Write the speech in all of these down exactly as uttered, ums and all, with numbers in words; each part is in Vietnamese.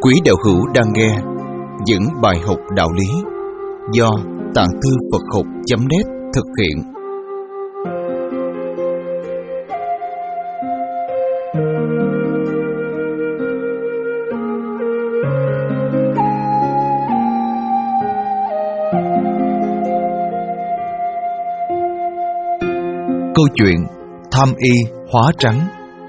Quý đạo hữu đang nghe những bài học đạo lý do Tạng Thư Phật Học chấm net thực hiện. Câu chuyện tham y hóa trắng.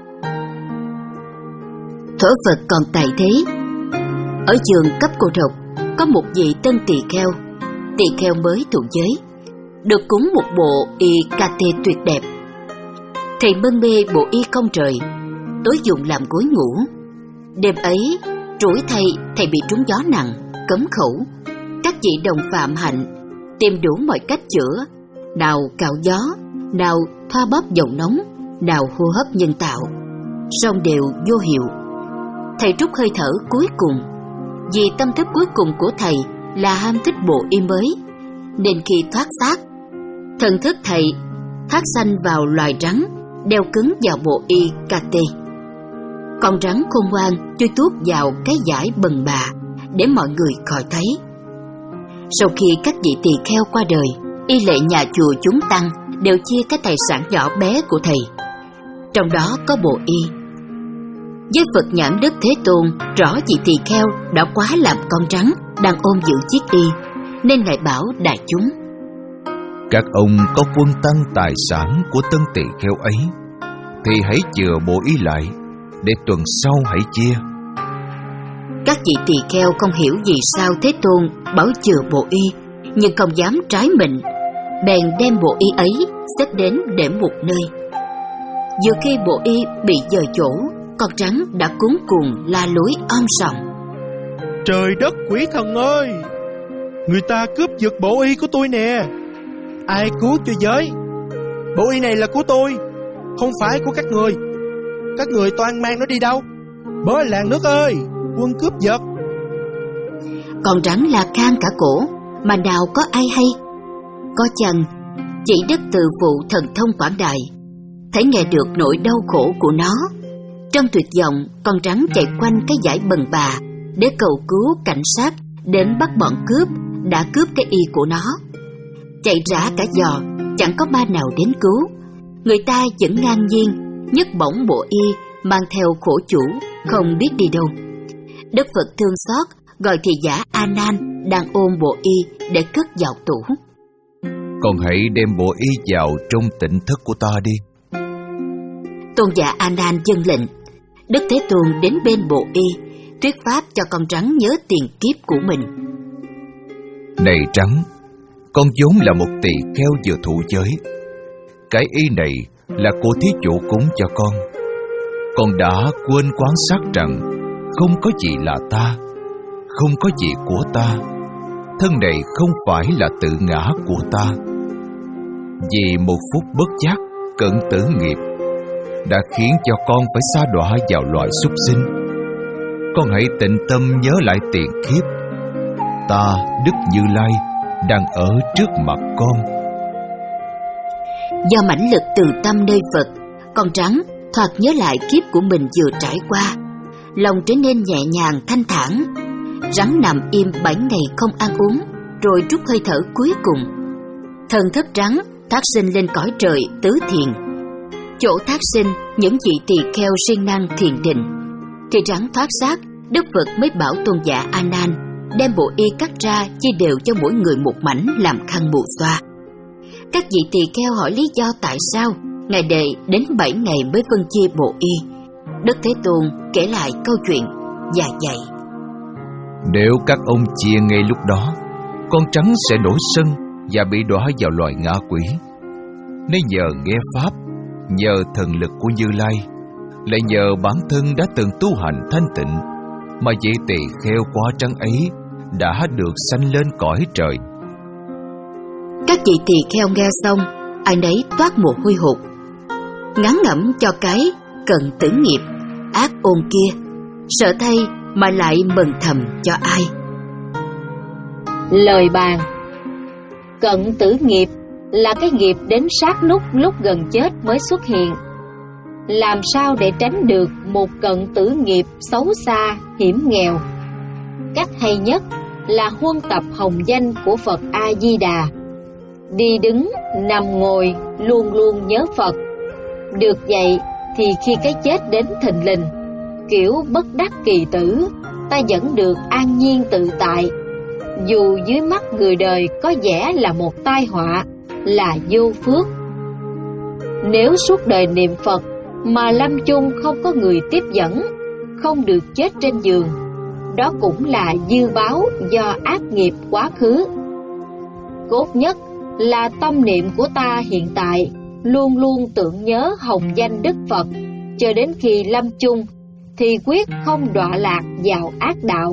Thuở Phật còn tại thế, ở trường cấp cô độc có một vị tân tỳ kheo, tỳ kheo mới thụ giới, được cúng một bộ y ca tê tuyệt đẹp. Thầy mân mê bộ y không trời, tối dùng làm gối ngủ. Đêm ấy, rủi thầy thầy bị trúng gió nặng, cấm khẩu. Các vị đồng phạm hạnh tìm đủ mọi cách chữa, nào cạo gió, nào thoa bóp dầu nóng, nào hô hấp nhân tạo, song đều vô hiệu. Thầy trút hơi thở cuối cùng, vì tâm thức cuối cùng của thầy là ham thích bộ y mới, nên khi thoát xác, thần thức thầy thác sanh vào loài rắn, đeo cứng vào bộ y ca tê. Con rắn khôn ngoan chui tuốt vào cái vải bần bà để mọi người khỏi thấy. Sau khi các vị tỳ kheo qua đời, y lệ nhà chùa chúng tăng đều chia cái tài sản nhỏ bé của thầy, trong đó có bộ y. Với Phật nhãn Đức Thế Tôn rõ vị tỳ kheo đã quá làm con rắn đang ôm giữ chiếc y, nên ngài bảo đại chúng: các ông có quân tăng tài sản của tân tỳ kheo ấy, thì hãy chừa bộ y lại, để tuần sau hãy chia. Các vị tỳ kheo không hiểu vì sao Thế Tôn bảo chừa bộ y, nhưng không dám trái mệnh, bèn đem bộ y ấy xếp đến để một nơi. Vừa khi bộ y bị dời chỗ, con rắn đã cuống cuồng la lối om sòm: trời đất quỷ thần ơi, người ta cướp giật bộ y của tôi nè, ai cứu cho giới? Bộ y này là của tôi, không phải của các người. Các người toan mang nó đi đâu? Bớ làng nước ơi, quân cướp giật. Con rắn la khan cả cổ, mà nào có ai hay. Có chăng chỉ Đức Từ Phụ thần thông quảng đại, thấy nghe được nỗi đau khổ của nó. Trong tuyệt vọng, con rắn chạy quanh cái dải bần bà để cầu cứu cảnh sát đến bắt bọn cướp đã cướp cái y của nó. Chạy rã cả giò, chẳng có ma nào đến cứu. Người ta vẫn ngang nhiên nhấc bổng bộ y mang theo khổ chủ, không biết đi đâu. Đức Phật thương xót, gọi thị giả A Nan đang ôm bộ y để cất vào tủ. Con hãy đem bộ y vào trong tịnh thất của ta đi. Tôn giả A Nan vâng lệnh. Đức Thế Tôn đến bên bộ y, thuyết pháp cho con rắn nhớ tiền kiếp của mình. Này rắn, con vốn là một tỳ kheo vừa thụ giới. Cái y này là của thí chủ cúng cho con. Con đã quên quán sát rằng không có gì là ta, không có gì của ta. Thân này không phải là tự ngã của ta. Vì một phút bất giác cận tử nghiệp đã khiến cho con phải sa đọa vào loài súc sinh. Con hãy tĩnh tâm nhớ lại tiền kiếp. Ta, Đức Như Lai, đang ở trước mặt con. Do mãnh lực từ tâm nơi Phật, con rắn thoạt nhớ lại kiếp của mình vừa trải qua, lòng trở nên nhẹ nhàng thanh thản. Rắn nằm im bảy ngày không ăn uống, rồi trút hơi thở cuối cùng. Thần thức rắn thác sinh lên cõi trời tứ thiền. Chỗ thác sinh những vị tỳ kheo siêng năng thiền định. Thì rắn thoát xác, Đức Phật mới bảo tôn giả A Nan đem bộ y cắt ra chia đều cho mỗi người một mảnh làm khăn bù xoa. Các vị tỳ kheo hỏi lý do tại sao ngài đệ đến bảy ngày mới phân chia bộ y. Đức Thế Tôn kể lại câu chuyện và dạy: nếu các ông chia ngay lúc đó, con rắn sẽ nổi sân và bị đọa vào loài ngạ quỷ. Nếu nhờ nghe pháp, nhờ thần lực của Như Lai, lại nhờ bản thân đã từng tu hành thanh tịnh, mà vị tỳ kheo quá trắng ấy đã được sanh lên cõi trời. Các vị tỳ kheo nghe xong, ai nấy toát mồ hôi hột, ngán ngẩm cho cái cận tử nghiệp ác ôn kia, sợ thay mà lại mừng thầm cho ai. Lời bàn: cận tử nghiệp là cái nghiệp đến sát nút lúc gần chết mới xuất hiện. Làm sao để tránh được một cận tử nghiệp xấu xa, hiểm nghèo, cách hay nhất là huân tập hồng danh của Phật A-di-đà. Đi đứng, nằm ngồi luôn luôn nhớ Phật. Được vậy thì khi cái chết đến thình lình, kiểu bất đắc kỳ tử, ta vẫn được an nhiên tự tại. Dù dưới mắt người đời có vẻ là một tai họa, là vô phước. Nếu suốt đời niệm Phật mà lâm chung không có người tiếp dẫn, không được chết trên giường, đó cũng là dư báo do ác nghiệp quá khứ. Cốt nhất là tâm niệm của ta hiện tại luôn luôn tưởng nhớ hồng danh Đức Phật, cho đến khi lâm chung thì quyết không đọa lạc vào ác đạo.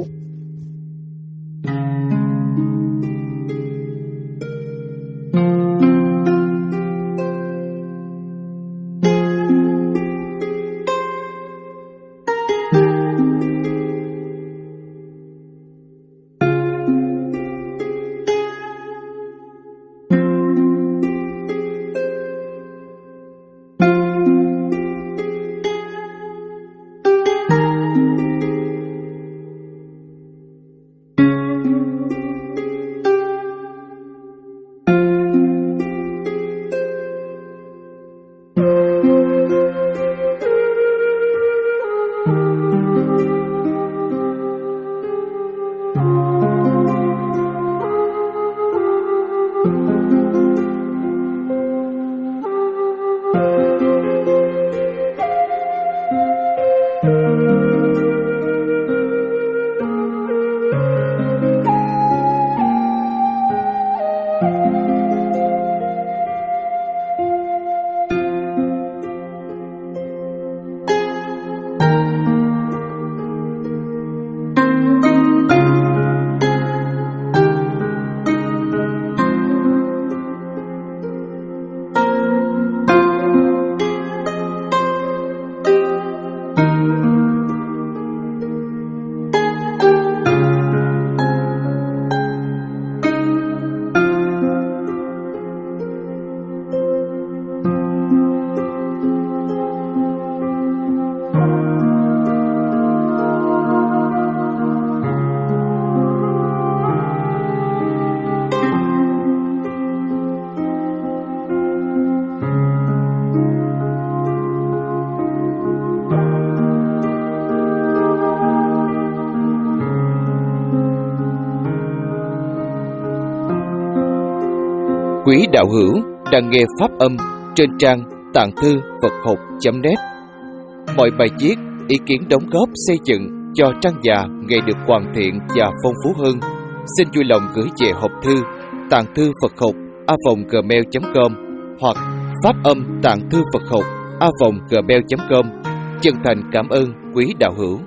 Quý đạo hữu đang nghe pháp âm trên trang tạng thư Phật học chấm net. Mọi bài viết, ý kiến đóng góp xây dựng cho trang già ngày được hoàn thiện và phong phú hơn, xin vui lòng gửi về hộp thư tạng thư Phật học a vòng gmail chấm com hoặc pháp âm tạng thư Phật học a vòng gmail chấm com. Chân thành cảm ơn quý đạo hữu.